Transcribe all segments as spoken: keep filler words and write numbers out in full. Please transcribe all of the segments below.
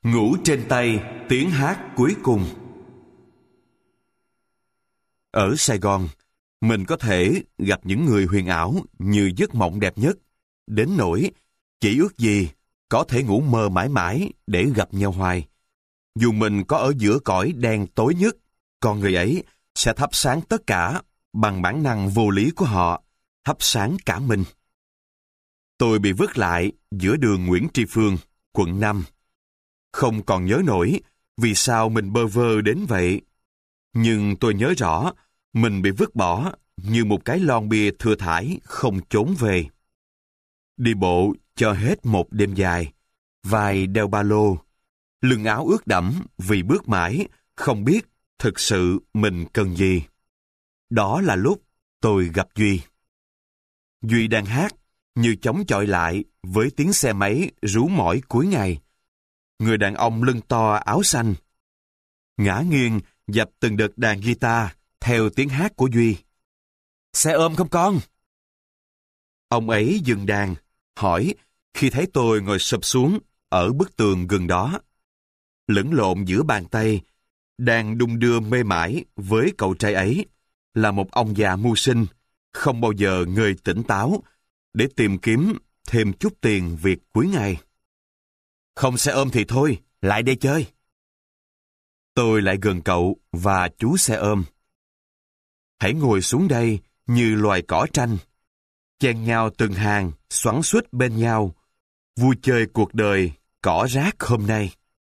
Ngủ trên tay tiếng hát cuối cùng. Ở Sài Gòn, mình có thể gặp những người huyền ảo như giấc mộng đẹp nhất, đến nỗi chỉ ước gì có thể ngủ mơ mãi mãi để gặp nhau hoài. Dù mình có ở giữa cõi đen tối nhất, con người ấy sẽ thắp sáng tất cả bằng bản năng vô lý của họ, thắp sáng cả mình. Tôi bị vứt lại giữa đường Nguyễn Tri Phương, quận năm. Không còn nhớ nổi vì sao mình bơ vơ đến vậy. Nhưng tôi nhớ rõ mình bị vứt bỏ như một cái lon bia thừa thãi không trốn về. Đi bộ cho hết một đêm dài, vai đeo ba lô, lưng áo ướt đẫm vì bước mãi, không biết thực sự mình cần gì. Đó là lúc tôi gặp Duy. Duy đang hát như chống chọi lại với tiếng xe máy rú mỏi cuối ngày. Người đàn ông lưng to áo xanh ngã nghiêng dập từng đợt đàn guitar theo tiếng hát của Duy. Xe ôm không con? Ông ấy dừng đàn, hỏi khi thấy tôi ngồi sụp xuống ở bức tường gần đó. Lẫn lộn giữa bàn tay, đang đung đưa mê mải với cậu trai ấy là một ông già mưu sinh, không bao giờ ngơi tỉnh táo để tìm kiếm thêm chút tiền việc cuối ngày. Không xe ôm thì thôi, lại đây chơi. Tôi lại gần cậu và chú xe ôm. Hãy ngồi xuống đây như loài cỏ tranh, chen nhau từng hàng, xoắn xuýt bên nhau, vui chơi cuộc đời, cỏ rác hôm nay.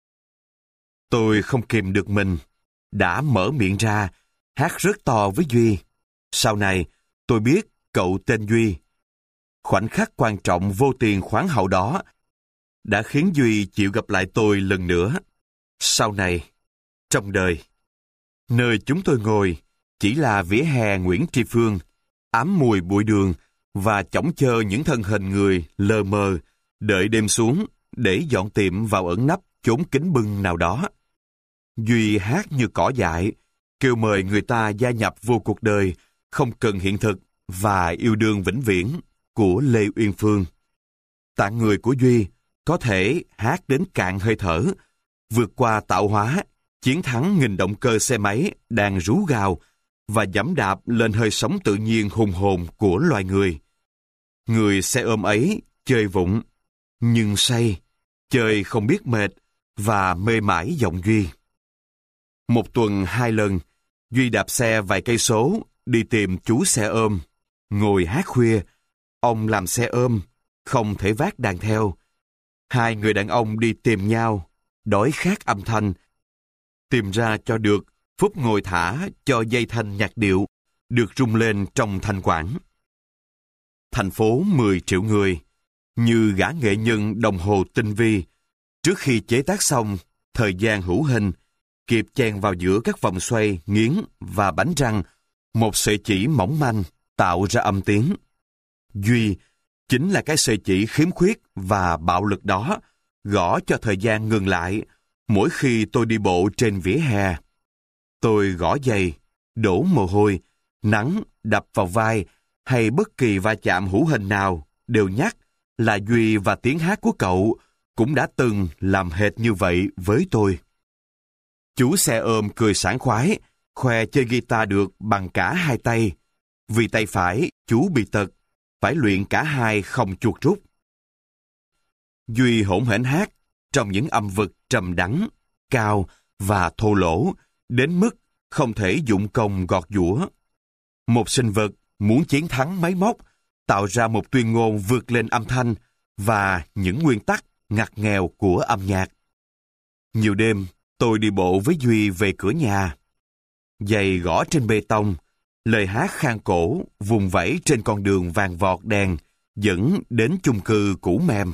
Tôi không kìm được mình, đã mở miệng ra, hát rất to với Duy. Sau này, tôi biết cậu tên Duy. Khoảnh khắc quan trọng vô tiền khoáng hậu đó đã khiến Duy chịu gặp lại tôi lần nữa. Sau này, trong đời, nơi chúng tôi ngồi chỉ là vỉa hè Nguyễn Tri Phương, ám mùi bụi đường và chõng chơ những thân hình người lờ mờ, đợi đêm xuống để dọn tiệm vào ẩn nấp chốn kín bưng nào đó. Duy hát như cỏ dại, kêu mời người ta gia nhập vô cuộc đời, không cần hiện thực và yêu đương vĩnh viễn của Lê Uyên Phương. Tạng người của Duy có thể hát đến cạn hơi thở, vượt qua tạo hóa, chiến thắng nghìn động cơ xe máy đang rú gào và giẫm đạp lên hơi sống tự nhiên hùng hồn của loài người. Người xe ôm ấy chơi vụng, nhưng say, chơi không biết mệt và mê mải giọng Duy. Một tuần hai lần, Duy đạp xe vài cây số đi tìm chú xe ôm. Ngồi hát khuya, ông làm xe ôm, không thể vác đàn theo. Hai người đàn ông đi tìm nhau, đói khát âm thanh, tìm ra cho được phút ngồi thả cho dây thanh nhạc điệu được rung lên trong thanh quản. Thành phố mười triệu người, như gã nghệ nhân đồng hồ tinh vi, trước khi chế tác xong, thời gian hữu hình, kịp chen vào giữa các vòng xoay, nghiến và bánh răng, một sợi chỉ mỏng manh tạo ra âm tiếng. Duy chính là cái sợi chỉ khiếm khuyết và bạo lực đó, gõ cho thời gian ngừng lại mỗi khi tôi đi bộ trên vỉa hè. Tôi gõ giày, đổ mồ hôi, nắng đập vào vai hay bất kỳ va chạm hữu hình nào đều nhắc là Duy và tiếng hát của cậu cũng đã từng làm hệt như vậy với tôi. Chú xe ôm cười sảng khoái, khoe chơi guitar được bằng cả hai tay. Vì tay phải, chú bị tật, phải luyện cả hai không chuột rút. Duy hỗn hển hát trong những âm vực trầm đắng, cao và thô lỗ, đến mức không thể dụng công gọt giũa. Một sinh vật muốn chiến thắng máy móc, tạo ra một tuyên ngôn vượt lên âm thanh và những nguyên tắc ngặt nghèo của âm nhạc. Nhiều đêm, tôi đi bộ với Duy về cửa nhà. Giày gõ trên bê tông, lời hát khang cổ vùng vẫy trên con đường vàng vọt đèn dẫn đến chung cư cũ mềm.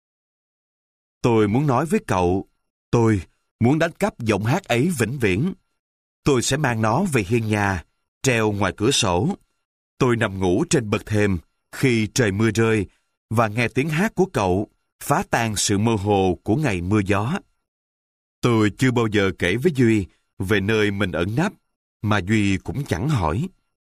Tôi muốn nói với cậu, tôi muốn đánh cắp giọng hát ấy vĩnh viễn. Tôi sẽ mang nó về hiên nhà, treo ngoài cửa sổ. Tôi nằm ngủ trên bậc thềm khi trời mưa rơi và nghe tiếng hát của cậu phá tan sự mơ hồ của ngày mưa gió. Tôi chưa bao giờ kể với Duy về nơi mình ẩn nấp, mà Duy cũng chẳng hỏi.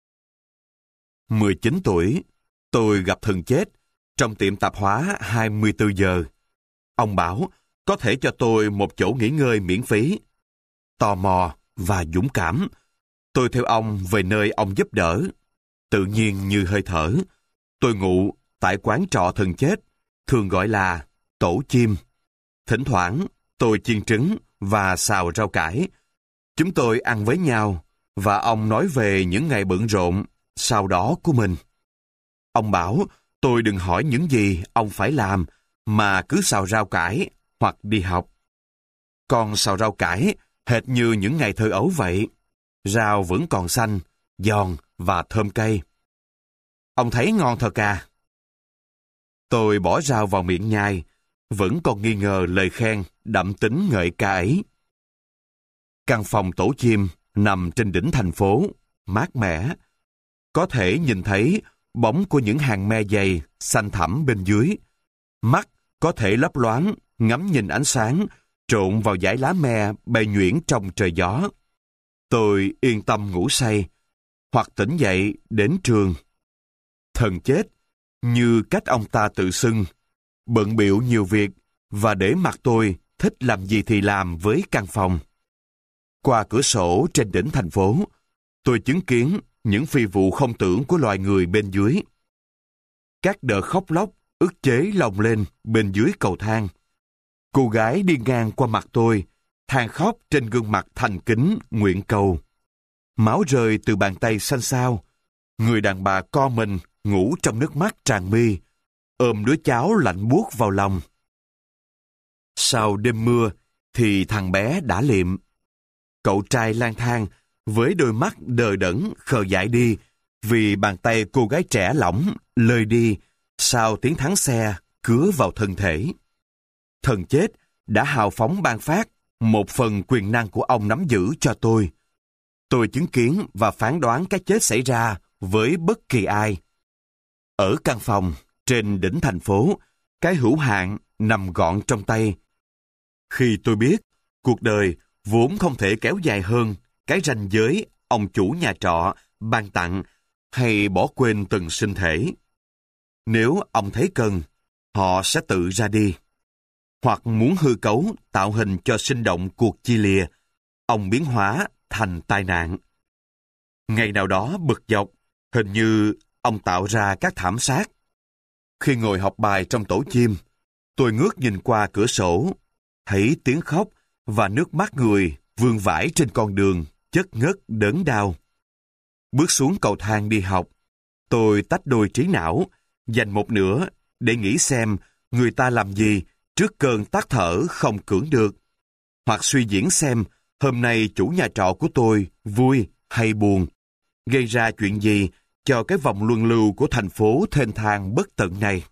mười chín tuổi, tôi gặp thần chết trong tiệm tạp hóa hai mươi tư giờ. Ông bảo có thể cho tôi một chỗ nghỉ ngơi miễn phí. Tò mò và dũng cảm, tôi theo ông về nơi ông giúp đỡ. Tự nhiên như hơi thở, tôi ngủ tại quán trọ thần chết, thường gọi là Tổ Chim. Thỉnh thoảng, tôi chiên trứng và xào rau cải. Chúng tôi ăn với nhau, và ông nói về những ngày bận rộn sau đó của mình. Ông bảo tôi đừng hỏi những gì ông phải làm, mà cứ xào rau cải hoặc đi học. Còn xào rau cải hệt như những ngày thơ ấu vậy. Rau vẫn còn xanh, giòn và thơm cay. Ông thấy ngon thật à? Tôi bỏ rau vào miệng nhai, vẫn còn nghi ngờ lời khen đậm tính ngợi ca ấy. Căn phòng Tổ Chim nằm trên đỉnh thành phố, mát mẻ. Có thể nhìn thấy bóng của những hàng me dày, xanh thẳm bên dưới. Mắt có thể lấp loáng, ngắm nhìn ánh sáng, trộn vào dải lá me bay nhuyễn trong trời gió. Tôi yên tâm ngủ say, hoặc tỉnh dậy đến trường. Thần chết, như cách ông ta tự xưng, bận bịu nhiều việc, và để mặc tôi thích làm gì thì làm với căn phòng. Qua cửa sổ trên đỉnh thành phố, tôi chứng kiến những phi vụ không tưởng của loài người bên dưới. Các đợt khóc lóc, ức chế lồng lên bên dưới cầu thang. Cô gái đi ngang qua mặt tôi, than khóc trên gương mặt thành kính nguyện cầu. Máu rơi từ bàn tay xanh xao. Người đàn bà co mình ngủ trong nước mắt tràn mi, ôm đứa cháu lạnh buốt vào lòng. Sau đêm mưa thì thằng bé đã liệm. Cậu trai lang thang với đôi mắt đờ đẫn khờ dại đi vì bàn tay cô gái trẻ lỏng lơi đi sau tiếng thắng xe cứa vào thân thể. Thần chết đã hào phóng ban phát một phần quyền năng của ông nắm giữ cho tôi. Tôi chứng kiến và phán đoán cái chết xảy ra với bất kỳ ai. Ở căn phòng trên đỉnh thành phố, cái hữu hạn nằm gọn trong tay. Khi tôi biết cuộc đời vốn không thể kéo dài hơn cái ranh giới ông chủ nhà trọ ban tặng hay bỏ quên từng sinh thể. Nếu ông thấy cần, họ sẽ tự ra đi. Hoặc muốn hư cấu tạo hình cho sinh động cuộc chia lìa, ông biến hóa thành tai nạn. Ngày nào đó bực dọc, hình như ông tạo ra các thảm sát. Khi ngồi học bài trong Tổ Chim, tôi ngước nhìn qua cửa sổ, thấy tiếng khóc và nước mắt người vương vãi trên con đường chất ngất đớn đau. Bước xuống cầu thang đi học, tôi tách đôi trí não, dành một nửa để nghĩ xem người ta làm gì trước cơn tắc thở không cưỡng được, hoặc suy diễn xem hôm nay chủ nhà trọ của tôi vui hay buồn, gây ra chuyện gì cho cái vòng luân lưu của thành phố thênh thang bất tận này.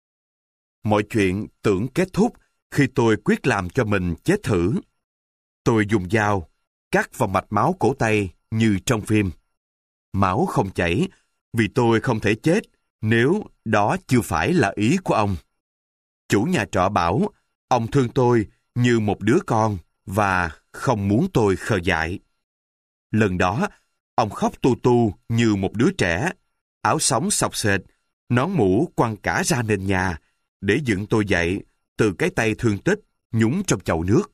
Mọi chuyện tưởng kết thúc khi tôi quyết làm cho mình chết thử. Tôi dùng dao cắt vào mạch máu cổ tay như trong phim. Máu không chảy vì tôi không thể chết nếu đó chưa phải là ý của ông. Chủ nhà trọ bảo ông thương tôi như một đứa con và không muốn tôi khờ dại. Lần đó, ông khóc tu tu như một đứa trẻ, áo sóng xộc xệch, nón mũ quăng cả ra nền nhà để dựng tôi dậy từ cái tay thương tích nhúng trong chậu nước.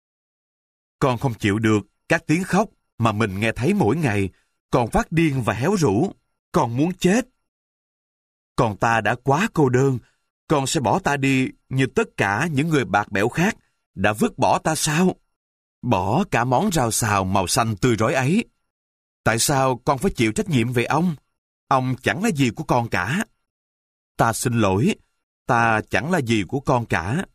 Con không chịu được các tiếng khóc mà mình nghe thấy mỗi ngày, con phát điên và héo rũ, con muốn chết. Con ta đã quá cô đơn, con sẽ bỏ ta đi như tất cả những người bạc bẽo khác đã vứt bỏ ta sao? Bỏ cả món rau xào màu xanh tươi rói ấy. Tại sao con phải chịu trách nhiệm về ông? Ông chẳng là gì của con cả. Ta xin lỗi, ta chẳng là gì của con cả.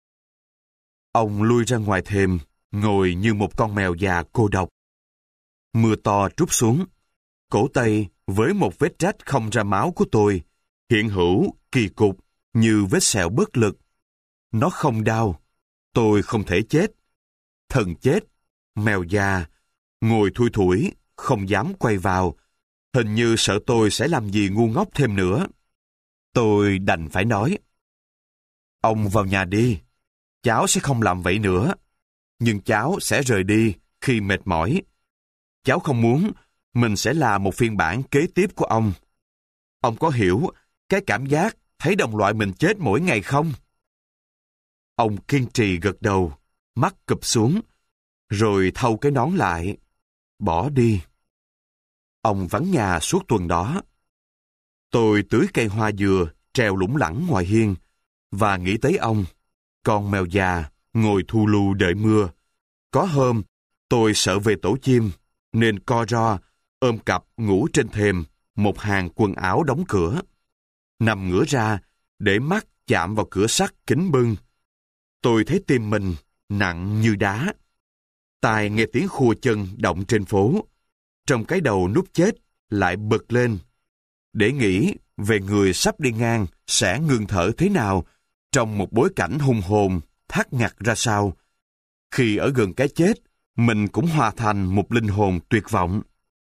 Ông lui ra ngoài thềm, ngồi như một con mèo già cô độc. Mưa to trút xuống. Cổ tay với một vết rách không ra máu của tôi hiện hữu kỳ cục như vết sẹo bất lực. Nó không đau. Tôi không thể chết. Thần chết, mèo già, ngồi thui thủi, không dám quay vào. Hình như sợ tôi sẽ làm gì ngu ngốc thêm nữa. Tôi đành phải nói. Ông vào nhà đi. Cháu sẽ không làm vậy nữa. Nhưng cháu sẽ rời đi khi mệt mỏi. Cháu không muốn mình sẽ là một phiên bản kế tiếp của ông. Ông có hiểu cái cảm giác thấy đồng loại mình chết mỗi ngày không? Ông kiên trì gật đầu, mắt cụp xuống, rồi thâu cái nón lại, bỏ đi. Ông vắng nhà suốt tuần đó. Tôi tưới cây hoa dừa treo lủng lẳng ngoài hiên, và nghĩ tới ông, con mèo già, ngồi thu lu đợi mưa. Có hôm, tôi sợ về tổ chim, nên co ro, ôm cặp ngủ trên thềm, một hàng quần áo đóng cửa. Nằm ngửa ra, để mắt chạm vào cửa sắt kính bưng. Tôi thấy tim mình nặng như đá. Tai nghe tiếng khua chân động trên phố. Trong cái đầu nút chết lại bật lên, để nghĩ về người sắp đi ngang sẽ ngừng thở thế nào trong một bối cảnh hùng hồn, thắt ngặt ra sao. Khi ở gần cái chết, mình cũng hòa thành một linh hồn tuyệt vọng.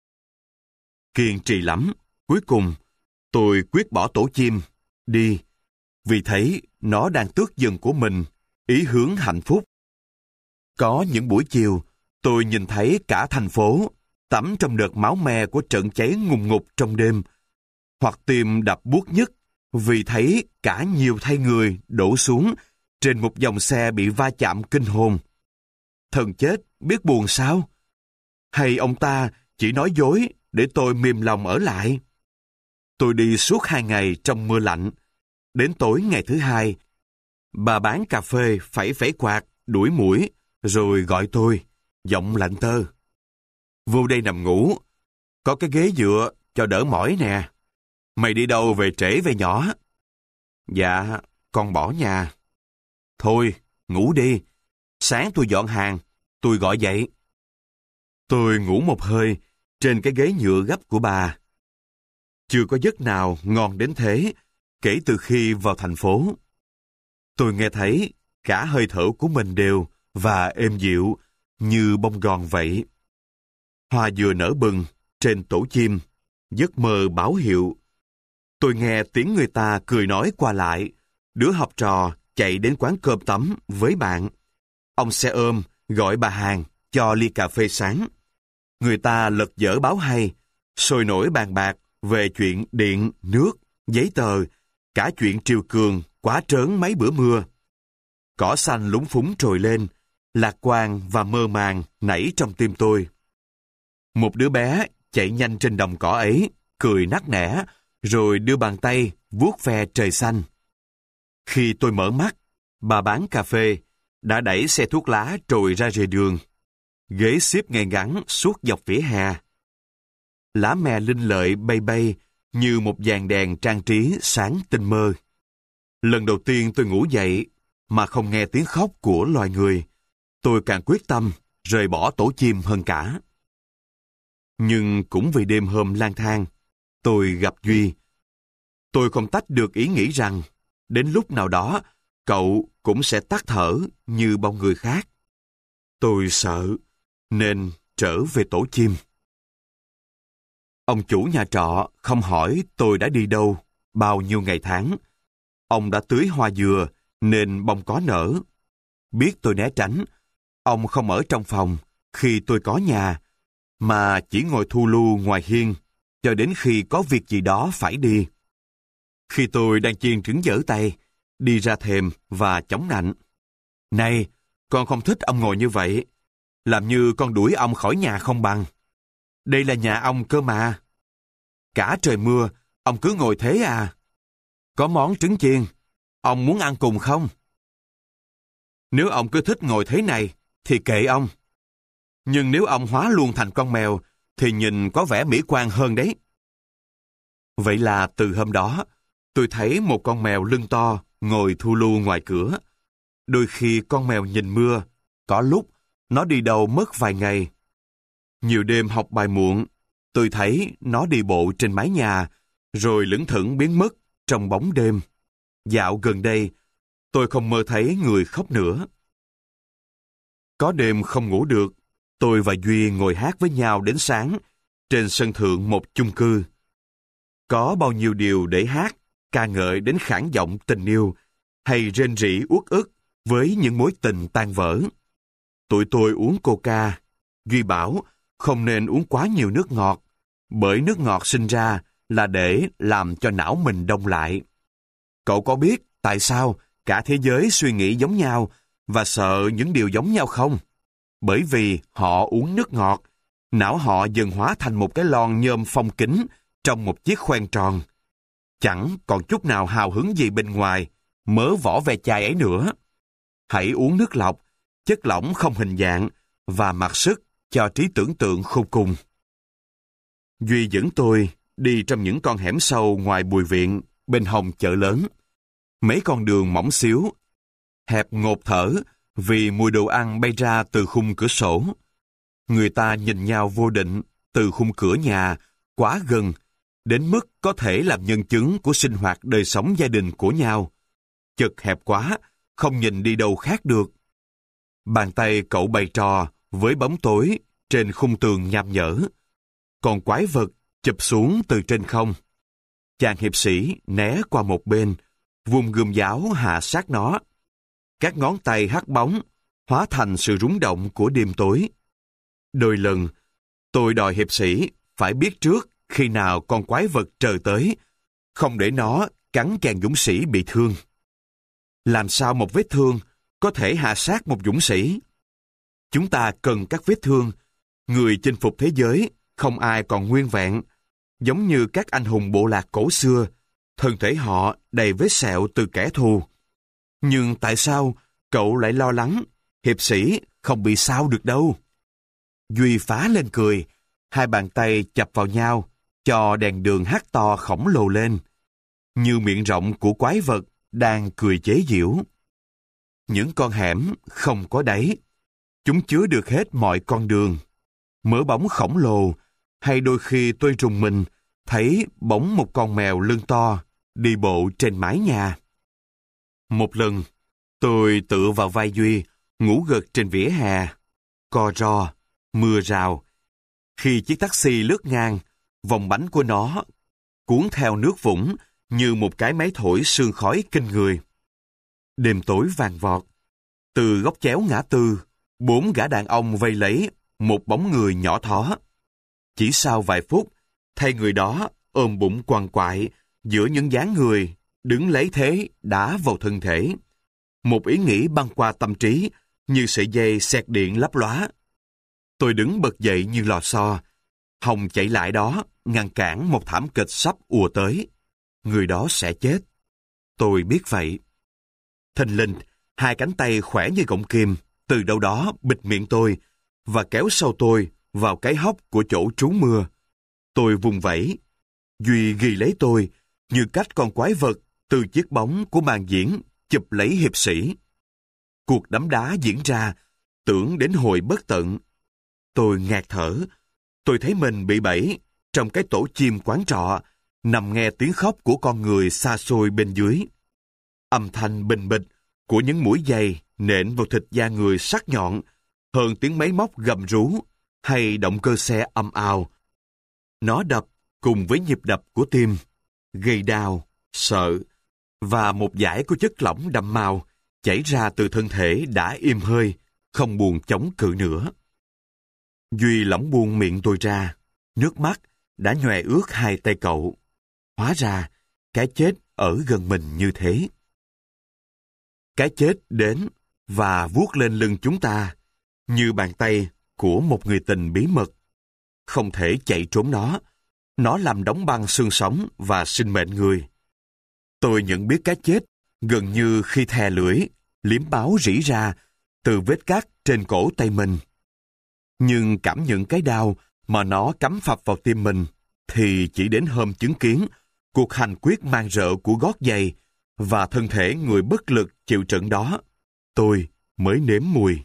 Kiên trì lắm, cuối cùng tôi quyết bỏ tổ chim, đi, vì thấy nó đang tước dần của mình ý hướng hạnh phúc. Có những buổi chiều, tôi nhìn thấy cả thành phố tắm trong đợt máu me của trận cháy ngùng ngục trong đêm, hoặc tim đập buốt nhức vì thấy cả nhiều thây người đổ xuống trên một dòng xe bị va chạm kinh hồn. Thần chết biết buồn sao? Hay ông ta chỉ nói dối để tôi mềm lòng ở lại? Tôi đi suốt hai ngày trong mưa lạnh. Đến tối ngày thứ hai, bà bán cà phê phẩy phẩy quạt, đuổi muỗi, rồi gọi tôi, giọng lạnh tơ. Vô đây nằm ngủ, có cái ghế dựa cho đỡ mỏi nè. Mày đi đâu về trễ về nhỏ? Dạ, con bỏ nhà. Thôi, ngủ đi. Sáng tôi dọn hàng, tôi gọi dậy. Tôi ngủ một hơi trên cái ghế nhựa gấp của bà. Chưa có giấc nào ngon đến thế kể từ khi vào thành phố. Tôi nghe thấy cả hơi thở của mình đều và êm dịu như bông gòn vậy. Hoa vừa nở bừng trên tổ chim, giấc mơ báo hiệu. Tôi nghe tiếng người ta cười nói qua lại, đứa học trò chạy đến quán cơm tấm với bạn. Ông xe ôm gọi bà hàng cho ly cà phê sáng. Người ta lật dở báo hay, sôi nổi bàn bạc về chuyện điện, nước, giấy tờ, cả chuyện triều cường quá trớn mấy bữa mưa. Cỏ xanh lúng phúng trồi lên, lạc quan và mơ màng nảy trong tim tôi. Một đứa bé chạy nhanh trên đồng cỏ ấy, cười nắc nẻ, rồi đưa bàn tay vuốt ve trời xanh. Khi tôi mở mắt, bà bán cà phê đã đẩy xe thuốc lá trồi ra rìa đường. Ghế xếp ngay ngắn suốt dọc vỉa hè. Lá me linh lợi bay bay như một dàn đèn trang trí sáng tinh mơ. Lần đầu tiên tôi ngủ dậy mà không nghe tiếng khóc của loài người. Tôi càng quyết tâm rời bỏ tổ chim hơn cả. Nhưng cũng vì đêm hôm lang thang, tôi gặp Duy. Tôi không tách được ý nghĩ rằng đến lúc nào đó cậu cũng sẽ tắt thở như bao người khác. Tôi sợ nên trở về tổ chim. Ông chủ nhà trọ không hỏi tôi đã đi đâu bao nhiêu ngày tháng. Ông đã tưới hoa dừa nên bông có nở. Biết tôi né tránh, ông không ở trong phòng khi tôi có nhà, mà chỉ ngồi thu lu ngoài hiên cho đến khi có việc gì đó phải đi. Khi tôi đang chiên trứng giở tay, đi ra thềm và chống nạnh. Này, con không thích ông ngồi như vậy. Làm như con đuổi ông khỏi nhà không bằng. Đây là nhà ông cơ mà. Cả trời mưa, ông cứ ngồi thế à? Có món trứng chiên, ông muốn ăn cùng không? Nếu ông cứ thích ngồi thế này, thì kệ ông. Nhưng nếu ông hóa luôn thành con mèo, thì nhìn có vẻ mỹ quan hơn đấy. Vậy là từ hôm đó, tôi thấy một con mèo lưng to ngồi thu lu ngoài cửa. Đôi khi con mèo nhìn mưa, có lúc nó đi đâu mất vài ngày. Nhiều đêm học bài muộn, tôi thấy nó đi bộ trên mái nhà, rồi lững thững biến mất trong bóng đêm. Dạo gần đây, tôi không mơ thấy người khóc nữa. Có đêm không ngủ được, tôi và Duy ngồi hát với nhau đến sáng trên sân thượng một chung cư. Có bao nhiêu điều để hát, ca ngợi đến khản giọng tình yêu, hay rên rỉ uất ức với những mối tình tan vỡ. Tụi tôi uống coca. Duy bảo không nên uống quá nhiều nước ngọt, bởi nước ngọt sinh ra là để làm cho não mình đông lại. Cậu có biết tại sao cả thế giới suy nghĩ giống nhau và sợ những điều giống nhau không? Bởi vì họ uống nước ngọt, não họ dần hóa thành một cái lon nhôm phong kín trong một chiếc khoen tròn. Chẳng còn chút nào hào hứng gì bên ngoài, mớ vỏ ve chai ấy nữa. Hãy uống nước lọc, chất lỏng không hình dạng và mặc sức cho trí tưởng tượng khôn cùng. Duy dẫn tôi đi trong những con hẻm sâu ngoài bùi viện, bên hông chợ lớn. Mấy con đường mỏng xíu, hẹp ngột thở vì mùi đồ ăn bay ra từ khung cửa sổ. Người ta nhìn nhau vô định từ khung cửa nhà, quá gần, đến mức có thể làm nhân chứng của sinh hoạt đời sống gia đình của nhau. Chật hẹp quá, không nhìn đi đâu khác được. Bàn tay cậu bày trò với bóng tối trên khung tường nham nhở. Còn quái vật chụp xuống từ trên không. Chàng hiệp sĩ né qua một bên, vùng gươm giáo hạ sát nó. Các ngón tay hắt bóng, hóa thành sự rúng động của đêm tối. Đôi lần, tôi đòi hiệp sĩ phải biết trước khi nào con quái vật trời tới, không để nó cắn chàng dũng sĩ bị thương. Làm sao một vết thương có thể hạ sát một dũng sĩ? Chúng ta cần các vết thương. Người chinh phục thế giới, không ai còn nguyên vẹn. Giống như các anh hùng bộ lạc cổ xưa, thân thể họ đầy vết sẹo từ kẻ thù. Nhưng tại sao cậu lại lo lắng hiệp sĩ không bị sao được đâu? Duy phá lên cười, hai bàn tay chập vào nhau, cho đèn đường hắt to khổng lồ lên, như miệng rộng của quái vật đang cười chế giễu. Những con hẻm không có đáy, chúng chứa được hết mọi con đường. Mớ bóng khổng lồ, hay đôi khi tôi rùng mình thấy bóng một con mèo lưng to đi bộ trên mái nhà. Một lần, tôi tựa vào vai Duy, ngủ gật trên vỉa hè, co ro, mưa rào. Khi chiếc taxi lướt ngang, vòng bánh của nó cuốn theo nước vũng như một cái máy thổi sương khói kinh người. Đêm tối vàng vọt. Từ góc chéo ngã tư, bốn gã đàn ông vây lấy một bóng người nhỏ thó. Chỉ sau vài phút, thay người đó ôm bụng quằn quại giữa những dáng người đứng lấy thế đá vào thân thể. Một ý nghĩ băng qua tâm trí như sợi dây xẹt điện lấp lóa. Tôi đứng bật dậy như lò xo. Hồng chạy lại đó, ngăn cản một thảm kịch sắp ùa tới. Người đó sẽ chết. Tôi biết vậy. Thình lình, hai cánh tay khỏe như gọng kim từ đâu đó bịt miệng tôi và kéo sâu tôi vào cái hốc của chỗ trú mưa. Tôi vùng vẫy. Duy ghi lấy tôi như cách con quái vật từ chiếc bóng của màn diễn chụp lấy hiệp sĩ. Cuộc đấm đá diễn ra, tưởng đến hồi bất tận. Tôi ngạt thở. Tôi thấy mình bị bẫy trong cái tổ chim quán trọ, nằm nghe tiếng khóc của con người xa xôi bên dưới. Âm thanh bình bịch của những mũi giày nện vào thịt da người sắc nhọn hơn tiếng máy móc gầm rú hay động cơ xe ầm ào. Nó đập cùng với nhịp đập của tim, gây đau, sợ, và một dải của chất lỏng đậm màu chảy ra từ thân thể đã im hơi, không buồn chống cự nữa. Duy lỏng buông miệng tôi ra, nước mắt đã nhòe ướt hai tay cậu. Hóa ra, cái chết ở gần mình như thế. Cái chết đến và vuốt lên lưng chúng ta, như bàn tay của một người tình bí mật. Không thể chạy trốn nó, nó làm đóng băng xương sống và sinh mệnh người. Tôi nhận biết cái chết gần như khi thè lưỡi, liếm máu rỉ ra từ vết cắt trên cổ tay mình. Nhưng cảm nhận cái đau mà nó cắm phập vào tim mình thì chỉ đến hôm chứng kiến cuộc hành quyết man rợ của gót giày và thân thể người bất lực chịu trận đó, tôi mới nếm mùi.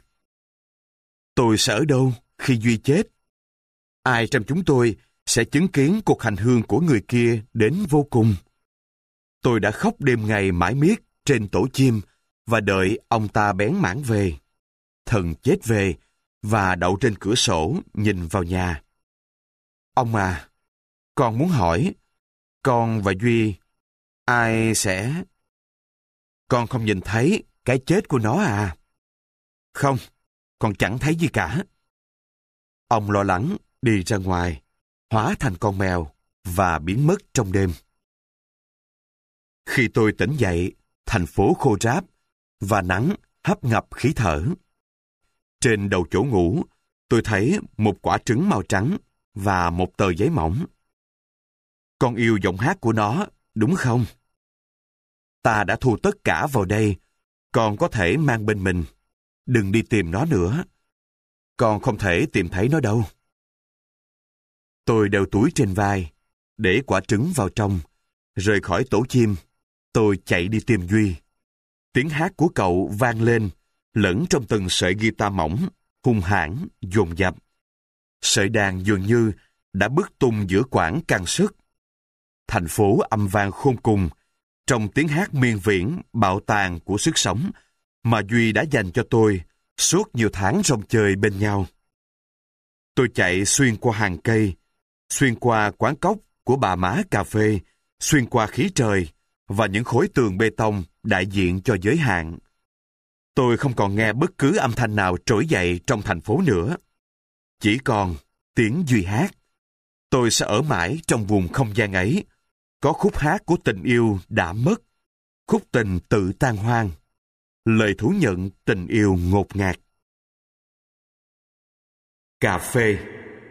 Tôi sẽ ở đâu khi Duy chết? Ai trong chúng tôi sẽ chứng kiến cuộc hành hương của người kia đến vô cùng? Tôi đã khóc đêm ngày mãi miết trên tổ chim và đợi ông ta bén mảng về. Thần chết về và đậu trên cửa sổ nhìn vào nhà. Ông à, con muốn hỏi, con và Duy, ai sẽ... Con không nhìn thấy cái chết của nó à? Không, con chẳng thấy gì cả. Ông lo lắng đi ra ngoài, hóa thành con mèo và biến mất trong đêm. Khi tôi tỉnh dậy, thành phố khô ráp, và nắng hấp ngập khí thở. Trên đầu chỗ ngủ, tôi thấy một quả trứng màu trắng và một tờ giấy mỏng. Con yêu giọng hát của nó, đúng không? Ta đã thu tất cả vào đây, con có thể mang bên mình. Đừng đi tìm nó nữa. Con không thể tìm thấy nó đâu. Tôi đeo túi trên vai, để quả trứng vào trong, rời khỏi tổ chim. Tôi chạy đi tìm Duy. Tiếng hát của cậu vang lên, lẫn trong từng sợi guitar mỏng, hung hãn, dồn dập. Sợi đàn dường như đã bứt tung giữa quãng căng sức. Thành phố âm vang khôn cùng, trong tiếng hát miên viễn, bạo tàn của sức sống mà Duy đã dành cho tôi suốt nhiều tháng rong chơi bên nhau. Tôi chạy xuyên qua hàng cây, xuyên qua quán cóc của bà má cà phê, xuyên qua khí trời và những khối tường bê tông đại diện cho giới hạn. Tôi không còn nghe bất cứ âm thanh nào trỗi dậy trong thành phố nữa. Chỉ còn tiếng Duy hát. Tôi sẽ ở mãi trong vùng không gian ấy, có khúc hát của tình yêu đã mất, khúc tình tự tan hoang, lời thú nhận tình yêu ngột ngạt. Cà phê.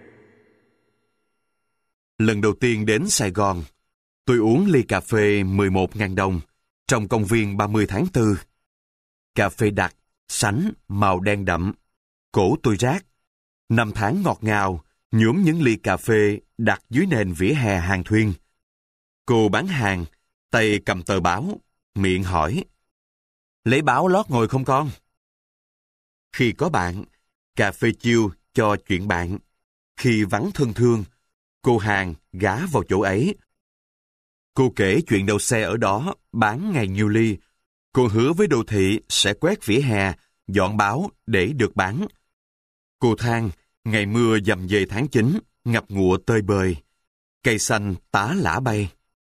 Lần đầu tiên đến Sài Gòn, tôi uống ly cà phê mười một nghìn đồng trong công viên ba mươi tháng tư. Cà phê đặc, sánh, màu đen đậm. Cổ tôi rát. Năm tháng ngọt ngào, nhuốm những ly cà phê đặt dưới nền vỉa hè Hàng Thuyên. Cô bán hàng, tay cầm tờ báo, miệng hỏi: lấy báo lót ngồi không con? Khi có bạn, cà phê chiêu cho chuyện bạn. Khi vắng thân thương, cô hàng gá vào chỗ ấy. Cô kể chuyện đậu xe ở đó, bán ngày nhiêu ly. Cô hứa với đô thị sẽ quét vỉa hè, dọn báo để được bán. Cô than, ngày mưa dầm về tháng chín, ngập ngụa tơi bời. Cây xanh tá lả bay.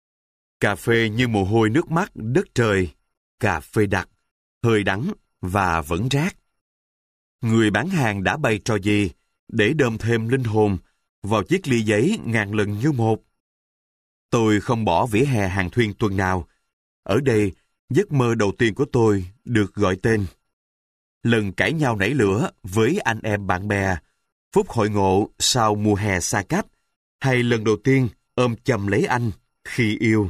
Cà phê như mồ hôi nước mắt đất trời. Cà phê đặc, hơi đắng và vẫn rát. Người bán hàng đã bày trò gì để đơm thêm linh hồn vào chiếc ly giấy ngàn lần như một. Tôi không bỏ vỉa hè Hàng Thuyên tuần nào. Ở đây, giấc mơ đầu tiên của tôi được gọi tên. Lần cãi nhau nảy lửa với anh em bạn bè, phút hội ngộ sau mùa hè xa cách, hay lần đầu tiên ôm chầm lấy anh khi yêu.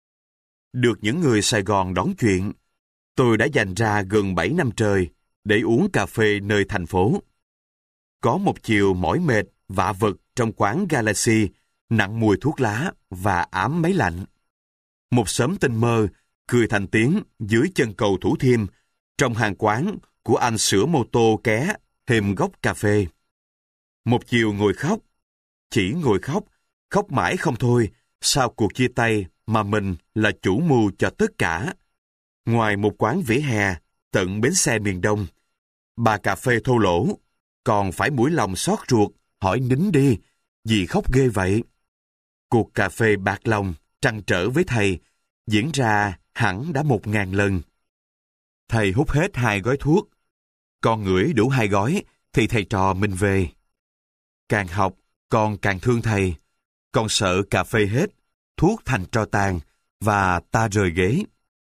Được những người Sài Gòn đón chuyện, tôi đã dành ra gần bảy năm trời để uống cà phê nơi thành phố. Có một chiều mỏi mệt, vạ vật trong quán Galaxy, nặng mùi thuốc lá và ám máy lạnh. Một sớm tinh mơ, cười thành tiếng dưới chân cầu Thủ Thiêm, trong hàng quán của anh sửa mô tô ké thêm gốc cà phê. Một chiều ngồi khóc, chỉ ngồi khóc, khóc mãi không thôi, sau cuộc chia tay mà mình là chủ mưu cho tất cả. Ngoài một quán vỉa hè, tận bến xe miền Đông, bà cà phê thô lỗ, còn phải mũi lòng xót ruột, hỏi nín đi, gì khóc ghê vậy? Cuộc cà phê bạc lòng, trăn trở với thầy, diễn ra hẳn đã một ngàn lần. Thầy hút hết hai gói thuốc. Con ngửi đủ hai gói, thì thầy trò mình về. Càng học, con càng thương thầy. Con sợ cà phê hết, thuốc thành tro tàn, và ta rời ghế.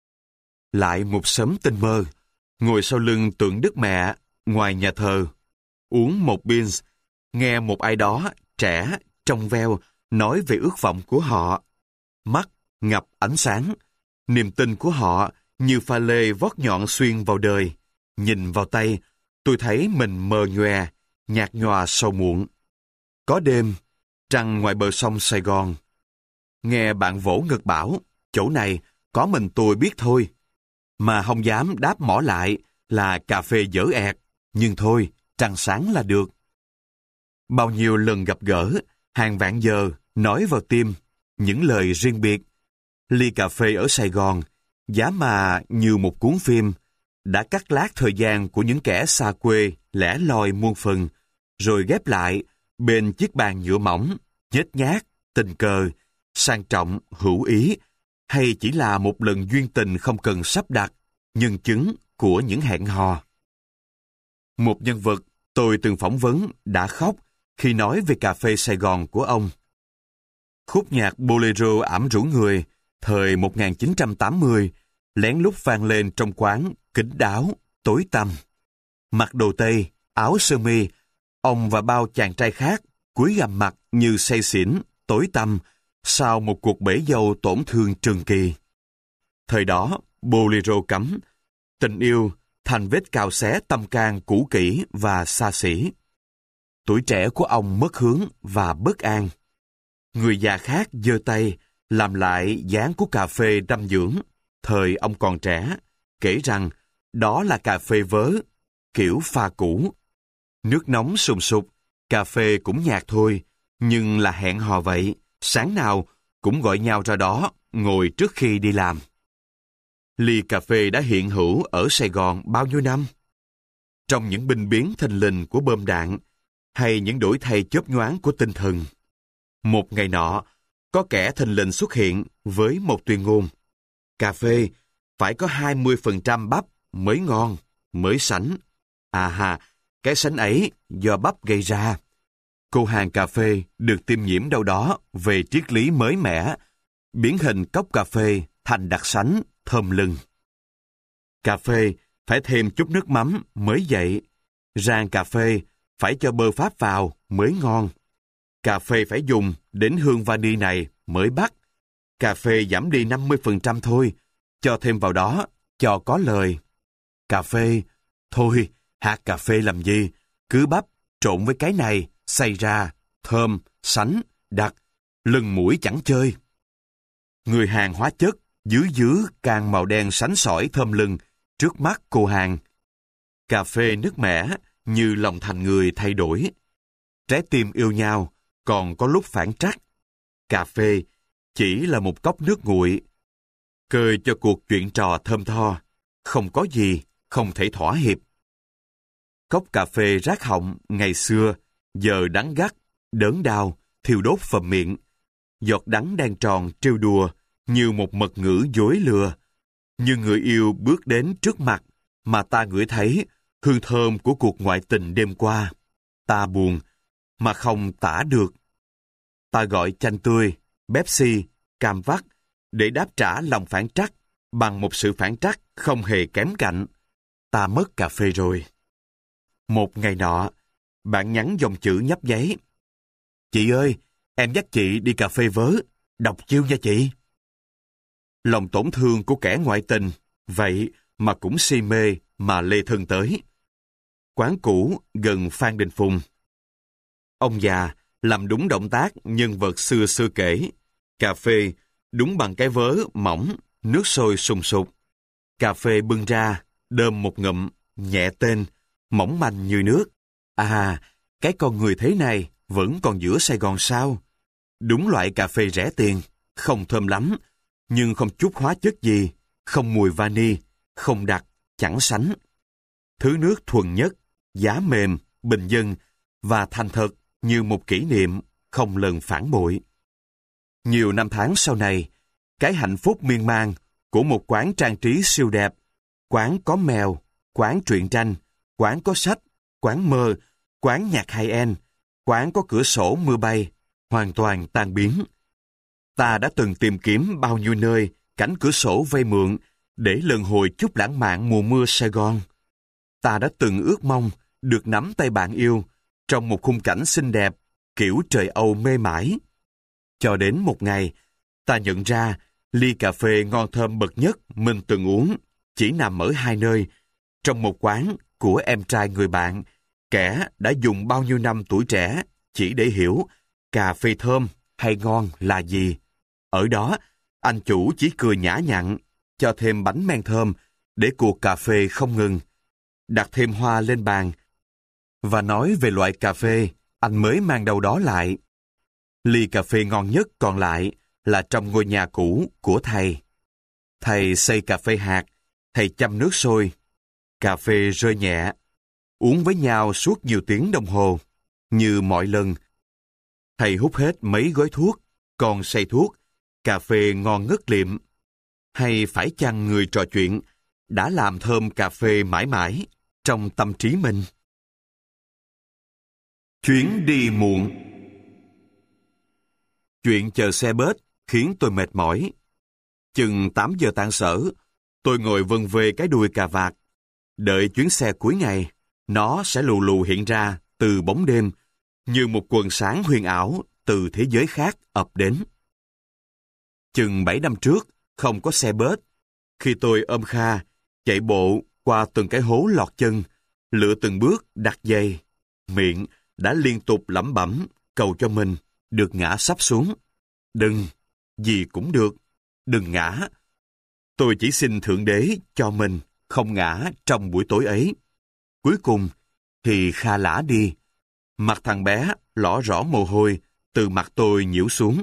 Lại một sớm tinh mơ, ngồi sau lưng tượng Đức Mẹ, ngoài nhà thờ, uống một beans, nghe một ai đó, trẻ, trong veo, nói về ước vọng của họ. Mắt ngập ánh sáng, niềm tin của họ như pha lê vót nhọn xuyên vào đời. Nhìn vào tay, tôi thấy mình mờ nhòe, nhạt nhòa sầu muộn. Có đêm, trăng ngoài bờ sông Sài Gòn. Nghe bạn vỗ ngực bảo, chỗ này có mình tôi biết thôi. Mà không dám đáp mỏ lại là cà phê dở ẹt, nhưng thôi, trăng sáng là được. Bao nhiêu lần gặp gỡ, hàng vạn giờ, nói vào tim, những lời riêng biệt. Ly cà phê ở Sài Gòn, giá mà như một cuốn phim, đã cắt lát thời gian của những kẻ xa quê lẻ loi muôn phần, rồi ghép lại bên chiếc bàn nhựa mỏng, nhếch nhác, tình cờ, sang trọng, hữu ý, hay chỉ là một lần duyên tình không cần sắp đặt, nhân chứng của những hẹn hò. Một nhân vật tôi từng phỏng vấn đã khóc khi nói về cà phê Sài Gòn của ông. Khúc nhạc Bolero ảm rũ người thời một nghìn chín trăm tám mươi lén lút vang lên trong quán kín đáo, tối tăm. Mặc đồ tây, áo sơ mi, ông và bao chàng trai khác cúi gằm mặt như say xỉn, tối tăm, sau một cuộc bể dâu tổn thương trường kỳ. Thời đó, bolero cấm, tình yêu thành vết cào xé tâm can cũ kỹ và xa xỉ. Tuổi trẻ của ông mất hướng và bất an. Người già khác giơ tay, làm lại dáng của cà phê đâm dưỡng, thời ông còn trẻ, kể rằng đó là cà phê vớ, kiểu pha cũ. Nước nóng sùng sục, cà phê cũng nhạt thôi, nhưng là hẹn hò vậy, sáng nào cũng gọi nhau ra đó, ngồi trước khi đi làm. Ly cà phê đã hiện hữu ở Sài Gòn bao nhiêu năm? Trong những binh biến thình lình của bom đạn, hay những đổi thay chớp nhoáng của tinh thần. Một ngày nọ, có kẻ thình lình xuất hiện với một tuyên ngôn. Cà phê phải có hai mươi phần trăm bắp mới ngon, mới sánh. À ha, cái sánh ấy do bắp gây ra. Cô hàng cà phê được tiêm nhiễm đâu đó về triết lý mới mẻ, biến hình cốc cà phê thành đặc sánh, thơm lừng. Cà phê phải thêm chút nước mắm mới dậy. Rang cà phê phải cho bơ Pháp vào mới ngon. Cà phê phải dùng đến hương vani này mới bắt. Cà phê giảm đi năm mươi phần trăm thôi, cho thêm vào đó, cho có lời. Cà phê, thôi, hạt cà phê làm gì, cứ bắp, trộn với cái này, xay ra, thơm, sánh, đặc, lừng mũi chẳng chơi. Người hàng hóa chất, dứ dứ càng màu đen sánh sỏi thơm lừng, trước mắt cô hàng. Cà phê nước mẻ, như lòng thành người thay đổi. Trái tim yêu nhau, còn có lúc phản trắc. Cà phê chỉ là một cốc nước nguội. Cười cho cuộc chuyện trò thơm tho, không có gì, không thể thỏa hiệp. Cốc cà phê rát họng ngày xưa, giờ đắng gắt, đớn đau, thiêu đốt phần miệng. Giọt đắng đang tròn trêu đùa, như một mật ngữ dối lừa. Như người yêu bước đến trước mặt, mà ta ngửi thấy hương thơm của cuộc ngoại tình đêm qua. Ta buồn, mà không tả được. Ta gọi chanh tươi, Pepsi, cam vắt, để đáp trả lòng phản trắc, bằng một sự phản trắc không hề kém cạnh. Ta mất cà phê rồi. Một ngày nọ, bạn nhắn dòng chữ nhấp giấy. Chị ơi, em dắt chị đi cà phê vớ, đọc chiêu nha chị. Lòng tổn thương của kẻ ngoại tình, vậy mà cũng si mê mà lê thân tới. Quán cũ gần Phan Đình Phùng. Ông già làm đúng động tác nhân vật xưa xưa kể. Cà phê đúng bằng cái vớ mỏng, nước sôi sùng sục. Cà phê bưng ra, đơm một ngụm, nhẹ tên, mỏng manh như nước. À, cái con người thế này vẫn còn giữa Sài Gòn sao? Đúng loại cà phê rẻ tiền, không thơm lắm, nhưng không chút hóa chất gì, không mùi vani, không đặc, chẳng sánh. Thứ nước thuần nhất, giá mềm, bình dân và thành thật như một kỷ niệm, không lần phản bội. Nhiều năm tháng sau này, cái hạnh phúc miên man của một quán trang trí siêu đẹp, quán có mèo, quán truyện tranh, quán có sách, quán mơ, quán nhạc high-end, quán có cửa sổ mưa bay, hoàn toàn tan biến. Ta đã từng tìm kiếm bao nhiêu nơi, cánh cửa sổ vây mượn, để lần hồi chút lãng mạn mùa mưa Sài Gòn. Ta đã từng ước mong được nắm tay bạn yêu trong một khung cảnh xinh đẹp, kiểu trời Âu mê mải. Cho đến một ngày, ta nhận ra ly cà phê ngon thơm bậc nhất mình từng uống chỉ nằm ở hai nơi, trong một quán của em trai người bạn, kẻ đã dùng bao nhiêu năm tuổi trẻ chỉ để hiểu cà phê thơm hay ngon là gì. Ở đó, anh chủ chỉ cười nhã nhặn, cho thêm bánh men thơm để cuộc cà phê không ngừng, đặt thêm hoa lên bàn, và nói về loại cà phê anh mới mang đâu đó lại. Ly cà phê ngon nhất còn lại là trong ngôi nhà cũ của thầy. Thầy xây cà phê hạt, thầy chăm nước sôi. Cà phê rơi nhẹ, uống với nhau suốt nhiều tiếng đồng hồ. Như mọi lần, thầy hút hết mấy gói thuốc, còn say thuốc, cà phê ngon ngất liệm. Hay phải chăng người trò chuyện đã làm thơm cà phê mãi mãi trong tâm trí mình? Chuyến đi muộn. Chuyện chờ xe bus khiến tôi mệt mỏi. Chừng tám giờ tan sở, Tôi ngồi vân vê cái đuôi cà vạt, đợi chuyến xe cuối ngày, nó sẽ lù lù hiện ra từ bóng đêm, như một quần sáng huyền ảo từ thế giới khác ập đến. Chừng bảy năm trước, không có xe bus, khi tôi ôm Kha, chạy bộ qua từng cái hố lọt chân, lựa từng bước đặt dây, miệng đã liên tục lẩm bẩm cầu cho mình được ngã sắp xuống. Đừng, gì cũng được, đừng ngã. Tôi chỉ xin Thượng Đế cho mình không ngã trong buổi tối ấy. Cuối cùng thì Kha lả đi. Mặt thằng bé lõ rõ mồ hôi từ mặt tôi nhiễu xuống.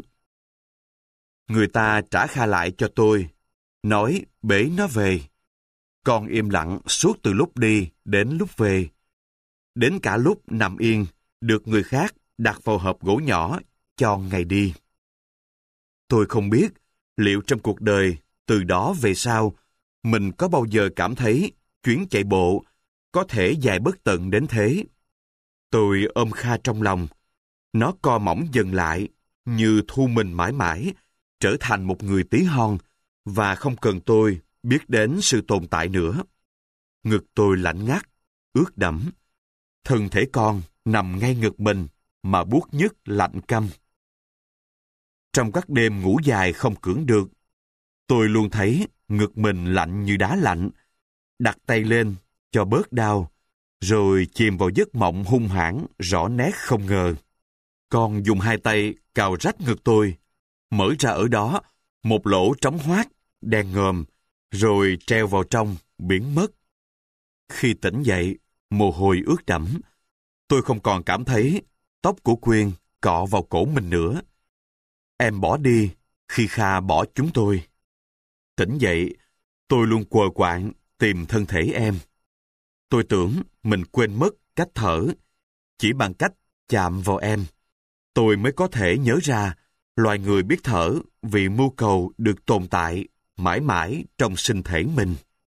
Người ta trả Kha lại cho tôi, nói bế nó về. Con im lặng suốt từ lúc đi đến lúc về. Đến cả lúc nằm yên, được người khác đặt vào hộp gỗ nhỏ cho ngày đi. Tôi không biết liệu trong cuộc đời từ đó về sau, mình có bao giờ cảm thấy chuyến chạy bộ có thể dài bất tận đến thế. Tôi ôm Kha trong lòng. Nó co mỏng dần lại, như thu mình mãi mãi, trở thành một người tí hon, và không cần tôi biết đến sự tồn tại nữa. Ngực tôi lạnh ngắt, ướt đẫm. Thân thể con nằm ngay ngực mình, mà buốt nhức lạnh căm. Trong các đêm ngủ dài không cưỡng được, tôi luôn thấy ngực mình lạnh như đá lạnh. Đặt tay lên cho bớt đau, rồi chìm vào giấc mộng hung hãn rõ nét không ngờ. Con dùng hai tay cào rách ngực tôi, mở ra ở đó một lỗ trống hoác, đen ngòm, rồi treo vào trong, biến mất. Khi tỉnh dậy, mồ hôi ướt đẫm, tôi không còn cảm thấy tóc của Quyên cọ vào cổ mình nữa. Em bỏ đi khi Kha bỏ chúng tôi. Tỉnh dậy, tôi luôn quờ quạng tìm thân thể em. Tôi tưởng mình quên mất cách thở. Chỉ bằng cách chạm vào em, tôi mới có thể nhớ ra loài người biết thở vì mưu cầu được tồn tại mãi mãi trong sinh thể mình.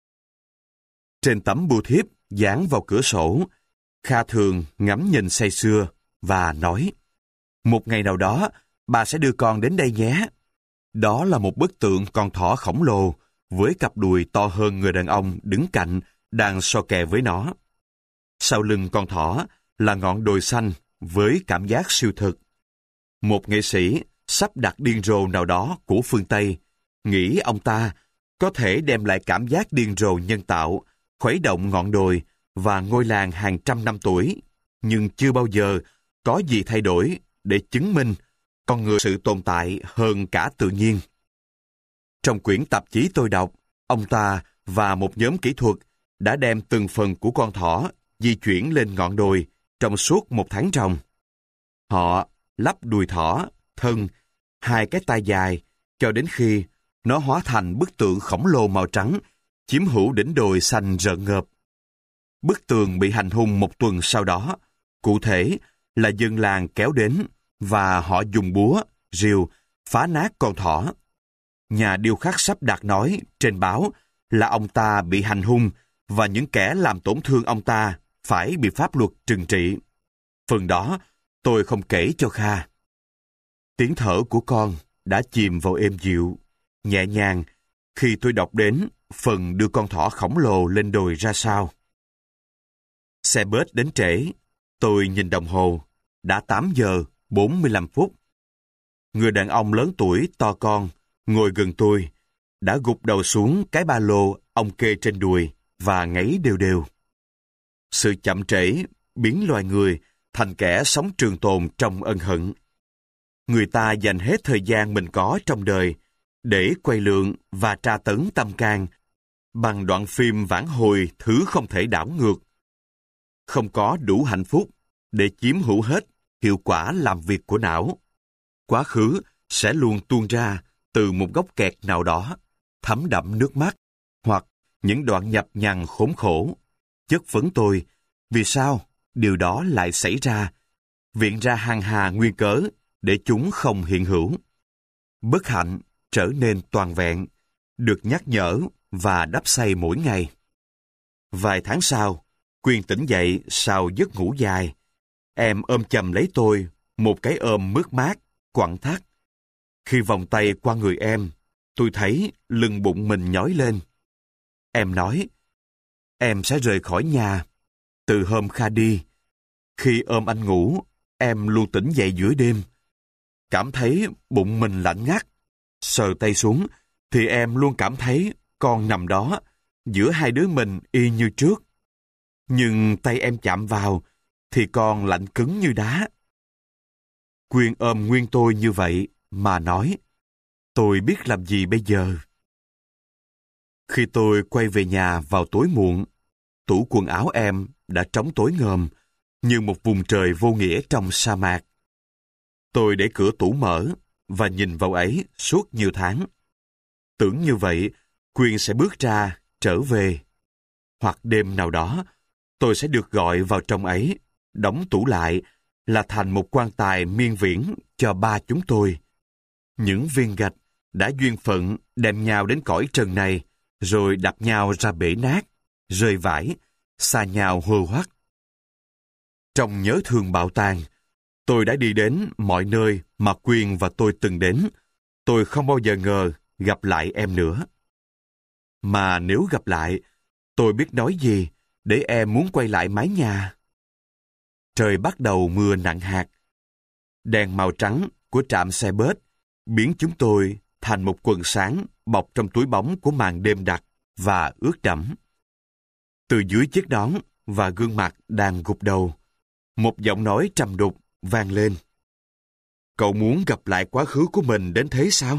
Trên tấm bưu thiếp dán vào cửa sổ, Kha thường ngắm nhìn say sưa và nói: một ngày nào đó, bà sẽ đưa con đến đây nhé. Đó là một bức tượng con thỏ khổng lồ với cặp đùi to hơn người đàn ông đứng cạnh đang so kè với nó. Sau lưng con thỏ là ngọn đồi xanh với cảm giác siêu thực. Một nghệ sĩ sắp đặt điên rồ nào đó của phương Tây nghĩ ông ta có thể đem lại cảm giác điên rồ nhân tạo, khuấy động ngọn đồi và ngôi làng hàng trăm năm tuổi, nhưng chưa bao giờ có gì thay đổi để chứng minh con người sự tồn tại hơn cả tự nhiên. Trong quyển tạp chí tôi đọc, ông ta và một nhóm kỹ thuật đã đem từng phần của con thỏ di chuyển lên ngọn đồi trong suốt một tháng ròng. Họ lắp đùi thỏ, thân, hai cái tai dài, cho đến khi nó hóa thành bức tượng khổng lồ màu trắng, chiếm hữu đỉnh đồi xanh rợn ngợp. Bức tường bị hành hung một tuần sau đó, cụ thể là dân làng kéo đến và họ dùng búa, rìu phá nát con thỏ. Nhà điêu khắc sắp đặt nói trên báo là ông ta bị hành hung và những kẻ làm tổn thương ông ta phải bị pháp luật trừng trị. Phần đó tôi không kể cho Kha. Tiếng thở của con đã chìm vào êm dịu, nhẹ nhàng khi tôi đọc đến phần đưa con thỏ khổng lồ lên đồi ra sao. Xe bus đến trễ, tôi nhìn đồng hồ, đã tám giờ bốn mươi lăm phút. Người đàn ông lớn tuổi to con, ngồi gần tôi, đã gục đầu xuống cái ba lô ông kê trên đùi và ngáy đều đều. Sự chậm trễ biến loài người thành kẻ sống trường tồn trong ân hận. Người ta dành hết thời gian mình có trong đời để quay lượn và tra tấn tâm can bằng đoạn phim vãn hồi thứ không thể đảo ngược. Không có đủ hạnh phúc để chiếm hữu hết hiệu quả làm việc của não. Quá khứ sẽ luôn tuôn ra từ một góc kẹt nào đó, thấm đẫm nước mắt, hoặc những đoạn nhập nhằn khốn khổ. Chất vấn tôi, vì sao điều đó lại xảy ra, viện ra hàng hà nguyên cớ để chúng không hiện hữu. Bất hạnh trở nên toàn vẹn, được nhắc nhở và đắp xây mỗi ngày. Vài tháng sau, Quyên tỉnh dậy sau giấc ngủ dài. Em ôm chầm lấy tôi, một cái ôm mướt mát, quặn thắt. Khi vòng tay qua người em, tôi thấy lưng bụng mình nhói lên. em nói, em sẽ rời khỏi nhà. Từ hôm Kha đi, khi ôm anh ngủ, em luôn tỉnh dậy giữa đêm. Cảm thấy bụng mình lạnh ngắt. Sờ tay xuống, thì em luôn cảm thấy con nằm đó, giữa hai đứa mình y như trước. Nhưng tay em chạm vào, thì con lạnh cứng như đá. Quyên ôm nguyên tôi như vậy, mà nói, tôi biết làm gì bây giờ. Khi tôi quay về nhà vào tối muộn, tủ quần áo em đã trống tối ngòm, như một vùng trời vô nghĩa trong sa mạc. Tôi để cửa tủ mở và nhìn vào ấy suốt nhiều tháng. Tưởng như vậy, Quyên sẽ bước ra, trở về. Hoặc đêm nào đó, tôi sẽ được gọi vào trong ấy, đóng tủ lại, là thành một quan tài miên viễn cho ba chúng tôi. Những viên gạch đã duyên phận đem nhau đến cõi trần này, rồi đập nhau ra bể nát, rơi vãi, xa nhau hô hoắt. Trong nhớ thương bạo tàn, tôi đã đi đến mọi nơi mà Quyên và tôi từng đến. Tôi không bao giờ ngờ gặp lại em nữa. Mà nếu gặp lại, tôi biết nói gì để em muốn quay lại mái nhà. Trời bắt đầu mưa nặng hạt. Đèn màu trắng của trạm xe bus biến chúng tôi thành một quần sáng bọc trong túi bóng của màn đêm đặc và ướt đẫm. Từ dưới chiếc nón và gương mặt đang gục đầu, một giọng nói trầm đục vang lên. Cậu muốn gặp lại quá khứ của mình đến thế sao?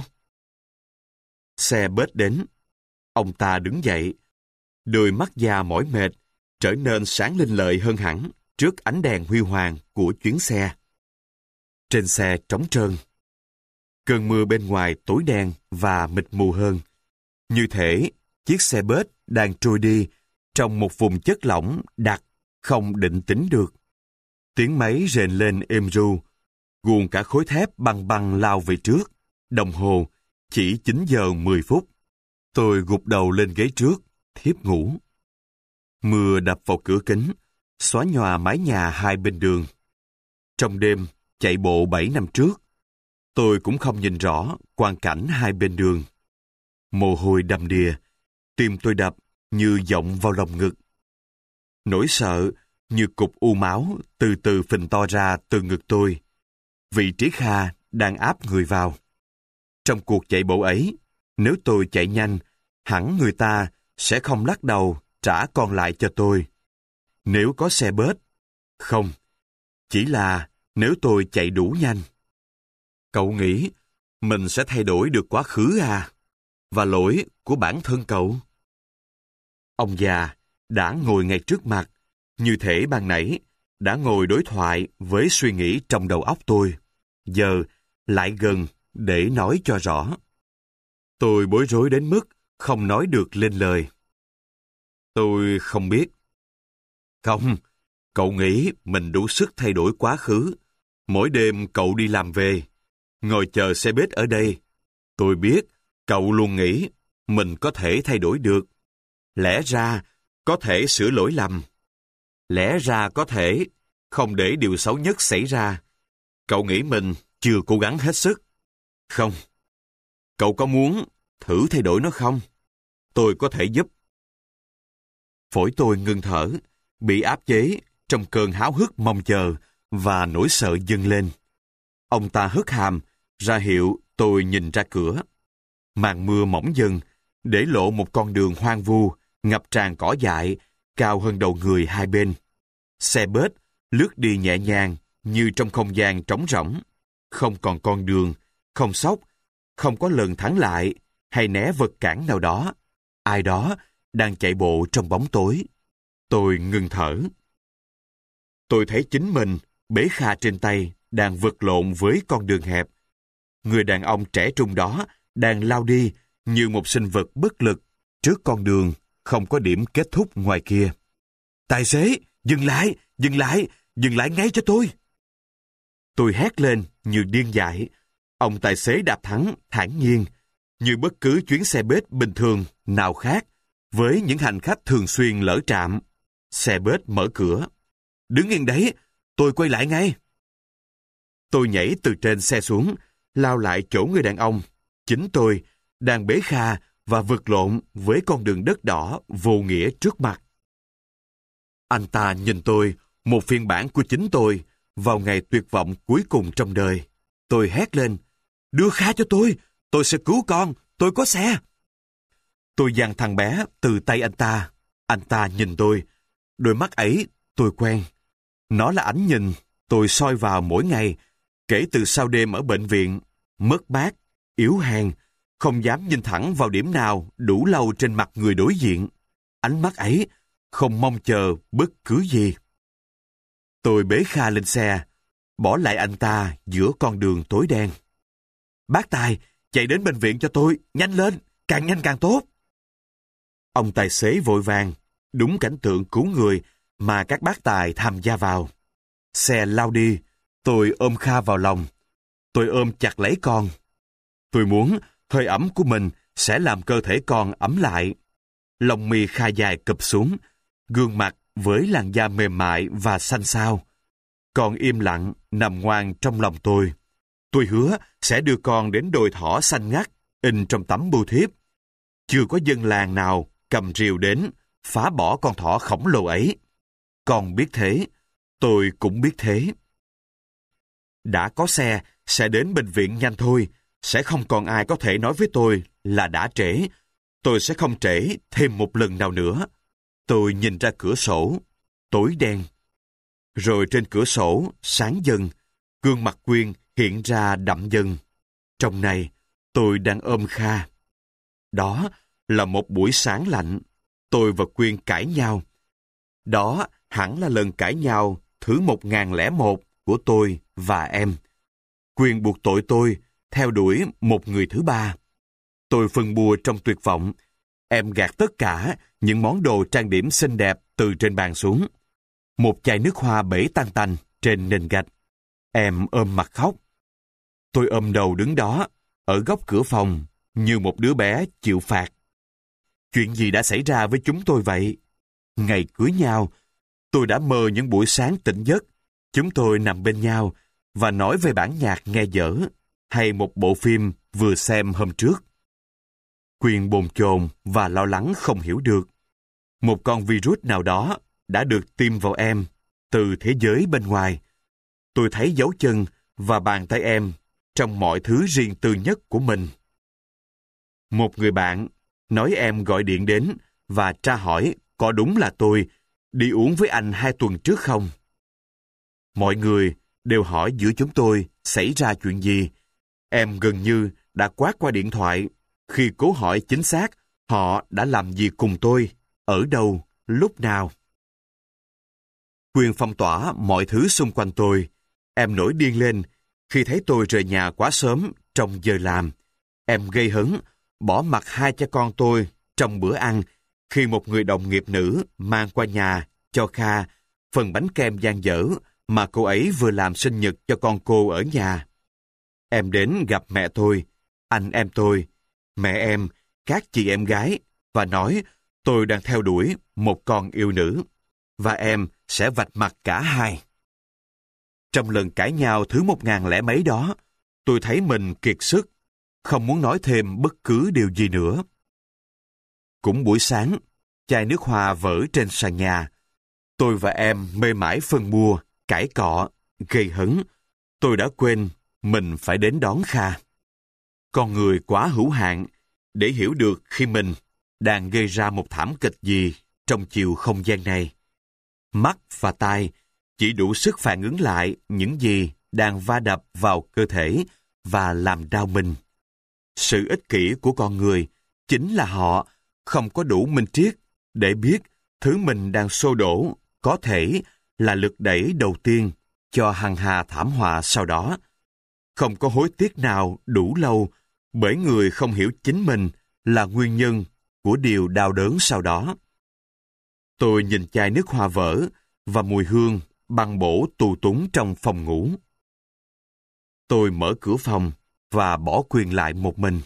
Xe bus đến. Ông ta đứng dậy. Đôi mắt già mỏi mệt trở nên sáng linh lợi hơn hẳn trước ánh đèn huy hoàng của chuyến xe. Trên xe trống trơn. Cơn mưa bên ngoài tối đen và mịt mù hơn. Như thể chiếc xe bus đang trôi đi trong một vùng chất lỏng đặc không định tính được. Tiếng máy rền lên êm ru, guồn cả khối thép băng băng lao về trước. Đồng hồ chỉ chín giờ mười phút. Tôi gục đầu lên ghế trước, thiếp ngủ. Mưa đập vào cửa kính, xóa nhòa mái nhà hai bên đường. Trong đêm, chạy bộ bảy năm trước, tôi cũng không nhìn rõ quang cảnh hai bên đường. Mồ hôi đầm đìa, tim tôi đập như giọng vào lòng ngực. Nỗi sợ như cục u máu từ từ phình to ra từ ngực tôi. Vị trí Kha đang áp người vào. Trong cuộc chạy bộ ấy, nếu tôi chạy nhanh, hẳn người ta sẽ không lắc đầu trả con lại cho tôi. Nếu có xe bus, không, chỉ là nếu tôi chạy đủ nhanh. Cậu nghĩ mình sẽ thay đổi được quá khứ à? Và lỗi của bản thân cậu? Ông già đã ngồi ngay trước mặt, như thể ban nãy đã ngồi đối thoại với suy nghĩ trong đầu óc tôi. Giờ lại gần để nói cho rõ. Tôi bối rối đến mức không nói được lên lời. Tôi không biết. Không, cậu nghĩ mình đủ sức thay đổi quá khứ. Mỗi đêm cậu đi làm về, ngồi chờ xe buýt ở đây. Tôi biết cậu luôn nghĩ mình có thể thay đổi được. Lẽ ra có thể sửa lỗi lầm. Lẽ ra có thể không để điều xấu nhất xảy ra. Cậu nghĩ mình chưa cố gắng hết sức. Không. Cậu có muốn thử thay đổi nó không? Tôi có thể giúp. Phổi tôi ngưng thở, bị áp chế trong cơn háo hức mong chờ và nỗi sợ dâng lên. Ông ta hất hàm, ra hiệu tôi nhìn ra cửa. Màn mưa mỏng dần, để lộ một con đường hoang vu, ngập tràn cỏ dại, cao hơn đầu người hai bên. Xe bus lướt đi nhẹ nhàng như trong không gian trống rỗng. Không còn con đường, không sóc, không có lần thắng lại hay né vật cản nào đó. Ai đó đang chạy bộ trong bóng tối. Tôi ngừng thở. Tôi thấy chính mình, bế Kha trên tay, đang vật lộn với con đường hẹp. Người đàn ông trẻ trung đó đang lao đi như một sinh vật bất lực trước con đường không có điểm kết thúc ngoài kia. Tài xế, dừng lại, dừng lại, dừng lại ngay cho tôi. Tôi hét lên như điên dại. Ông tài xế đạp thắng thản nhiên, như bất cứ chuyến xe buýt bình thường nào khác, với những hành khách thường xuyên lỡ trạm. Xe buýt mở cửa. Đứng yên đấy, tôi quay lại ngay. Tôi nhảy từ trên xe xuống, lao lại chỗ người đàn ông. Chính tôi đang bế Kha và vật lộn với con đường đất đỏ vô nghĩa trước mặt. Anh ta nhìn tôi, một phiên bản của chính tôi, vào ngày tuyệt vọng cuối cùng trong đời. Tôi hét lên, đưa Kha cho tôi, tôi sẽ cứu con, tôi có xe. Tôi giằng thằng bé từ tay anh ta. Anh ta nhìn tôi, đôi mắt ấy tôi quen. Nó là ánh nhìn tôi soi vào mỗi ngày, kể từ sau đêm ở bệnh viện, mất mát, yếu hèn, không dám nhìn thẳng vào điểm nào đủ lâu trên mặt người đối diện. Ánh mắt ấy không mong chờ bất cứ gì. Tôi bế Kha lên xe, bỏ lại anh ta giữa con đường tối đen. Bác Tài, chạy đến bệnh viện cho tôi, nhanh lên, càng nhanh càng tốt. Ông tài xế vội vàng, đúng cảnh tượng cứu người mà các bác tài tham gia vào. Xe lao đi, tôi ôm Kha vào lòng. Tôi ôm chặt lấy con. Tôi muốn hơi ấm của mình sẽ làm cơ thể con ấm lại. Lông mi Kha dài cụp xuống, gương mặt với làn da mềm mại và xanh xao. Con im lặng, nằm ngoan trong lòng tôi. Tôi hứa sẽ đưa con đến đồi thỏ xanh ngắt, in trong tấm bưu thiếp. Chưa có dân làng nào cầm rìu đến, phá bỏ con thỏ khổng lồ ấy. Con biết thế, tôi cũng biết thế. Đã có xe, sẽ đến bệnh viện nhanh thôi, sẽ không còn ai có thể nói với tôi là đã trễ. Tôi sẽ không trễ thêm một lần nào nữa. Tôi nhìn ra cửa sổ, tối đen. Rồi trên cửa sổ, sáng dần, gương mặt Quyên hiện ra đậm dần. Trong này, tôi đang ôm Kha. Đó là một buổi sáng lạnh, tôi và Quyên cãi nhau. Đó hẳn là lần cãi nhau thứ một ngàn lẻ một của tôi và em. Quyên buộc tội tôi theo đuổi một người thứ ba. Tôi phân bua trong tuyệt vọng. Em gạt tất cả những món đồ trang điểm xinh đẹp từ trên bàn xuống. Một chai nước hoa bể tanh tanh trên nền gạch. Em ôm mặt khóc. Tôi ôm đầu đứng đó, ở góc cửa phòng, như một đứa bé chịu phạt. Chuyện gì đã xảy ra với chúng tôi vậy? Ngày cưới nhau, tôi đã mơ những buổi sáng tỉnh giấc. Chúng tôi nằm bên nhau và nói về bản nhạc nghe dở, hay một bộ phim vừa xem hôm trước. Quyên bồn chồn và lo lắng không hiểu được. Một con virus nào đó đã được tiêm vào em từ thế giới bên ngoài. Tôi thấy dấu chân và bàn tay em trong mọi thứ riêng tư nhất của mình. Một người bạn nói em gọi điện đến và tra hỏi có đúng là tôi đi uống với anh hai tuần trước không. Mọi người đều hỏi giữa chúng tôi xảy ra chuyện gì. Em gần như đã quát qua điện thoại khi cố hỏi chính xác họ đã làm gì cùng tôi, ở đâu, lúc nào. Quyên phong tỏa mọi thứ xung quanh tôi. Em nổi điên lên khi thấy tôi rời nhà quá sớm trong giờ làm. Em gây hấn, bỏ mặc hai cha con tôi trong bữa ăn khi một người đồng nghiệp nữ mang qua nhà cho Kha phần bánh kem dang dở mà cô ấy vừa làm sinh nhật cho con cô ở nhà. Em đến gặp mẹ tôi, anh em tôi, mẹ em, các chị em gái và nói tôi đang theo đuổi một con yêu nữ và em sẽ vạch mặt cả hai. Trong lần cãi nhau thứ một ngàn lẻ mấy đó, tôi thấy mình kiệt sức, không muốn nói thêm bất cứ điều gì nữa. Cũng buổi sáng, chai nước hoa vỡ trên sàn nhà. Tôi và em mê mải phân bua, cãi cọ, gây hấn. Tôi đã quên mình phải đến đón Kha. Con người quá hữu hạn để hiểu được khi mình đang gây ra một thảm kịch gì trong chiều không gian này. Mắt và tai chỉ đủ sức phản ứng lại những gì đang va đập vào cơ thể và làm đau mình. Sự ích kỷ của con người chính là họ không có đủ minh triết để biết thứ mình đang xô đổ có thể là lực đẩy đầu tiên cho hằng hà thảm họa sau đó. Không có hối tiếc nào đủ lâu bởi người không hiểu chính mình là nguyên nhân của điều đau đớn sau đó. Tôi nhìn chai nước hoa vỡ và mùi hương băng bổ tù túng trong phòng ngủ. Tôi mở cửa phòng và bỏ Quyên lại một mình.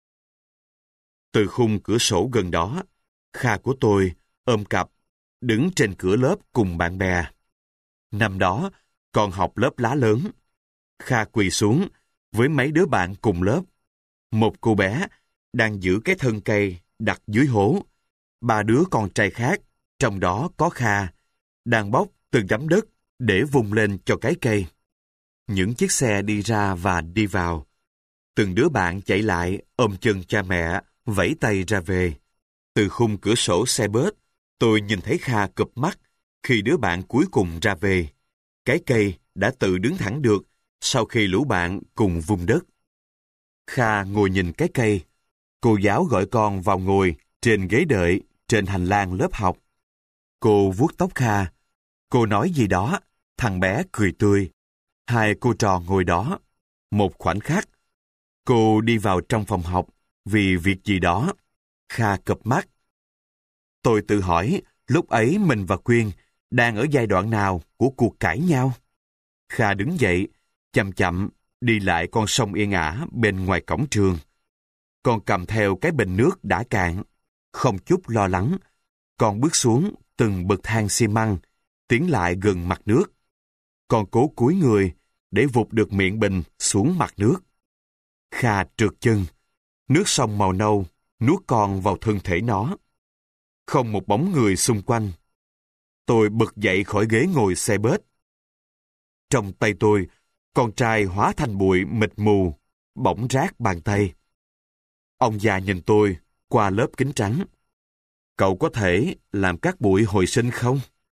Từ khung cửa sổ gần đó, Kha của tôi ôm cặp, đứng trên cửa lớp cùng bạn bè. Năm đó, còn học lớp lá lớn. Kha quỳ xuống với mấy đứa bạn cùng lớp. Một cô bé đang giữ cái thân cây đặt dưới hố. Ba đứa con trai khác, trong đó có Kha, đang bóc từng đám đất để vung lên cho cái cây. Những chiếc xe đi ra và đi vào. Từng đứa bạn chạy lại, ôm chân cha mẹ, vẫy tay ra về. Từ khung cửa sổ xe bus, tôi nhìn thấy Kha cụp mắt khi đứa bạn cuối cùng ra về. Cái cây đã tự đứng thẳng được sau khi lũ bạn cùng vung đất. Kha ngồi nhìn cái cây. Cô giáo gọi con vào ngồi trên ghế đợi trên hành lang lớp học. Cô vuốt tóc Kha. Cô nói gì đó, thằng bé cười tươi. Hai cô trò ngồi đó. Một khoảnh khắc, cô đi vào trong phòng học vì việc gì đó. Kha cụp mắt. Tôi tự hỏi lúc ấy mình và Quyên đang ở giai đoạn nào của cuộc cãi nhau. Kha đứng dậy, chậm chậm đi lại con sông yên ả bên ngoài cổng trường. Con cầm theo cái bình nước đã cạn, không chút lo lắng. Con bước xuống từng bậc thang xi măng, tiến lại gần mặt nước. Con cố cúi người để vụt được miệng bình xuống mặt nước. Kha trượt chân, nước sông màu nâu nuốt con vào thân thể nó. Không một bóng người xung quanh. Tôi bật dậy khỏi ghế ngồi xe bus. Trong tay tôi, con trai hóa thành bụi mịt mù, bỗng rát bàn tay. Ông già nhìn tôi qua lớp kính trắng. Cậu có thể làm các bụi hồi sinh không?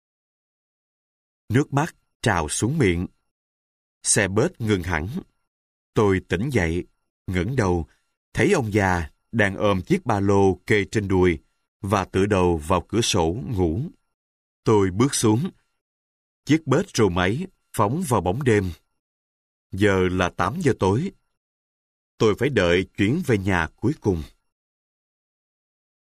Nước mắt trào xuống miệng. Xe bus ngừng hẳn. Tôi tỉnh dậy, ngẩng đầu, thấy ông già đang ôm chiếc ba lô kê trên đùi và tựa đầu vào cửa sổ ngủ. Tôi bước xuống. Chiếc bus rồ máy phóng vào bóng đêm. Giờ là tám giờ tối. Tôi phải đợi chuyến về nhà cuối cùng.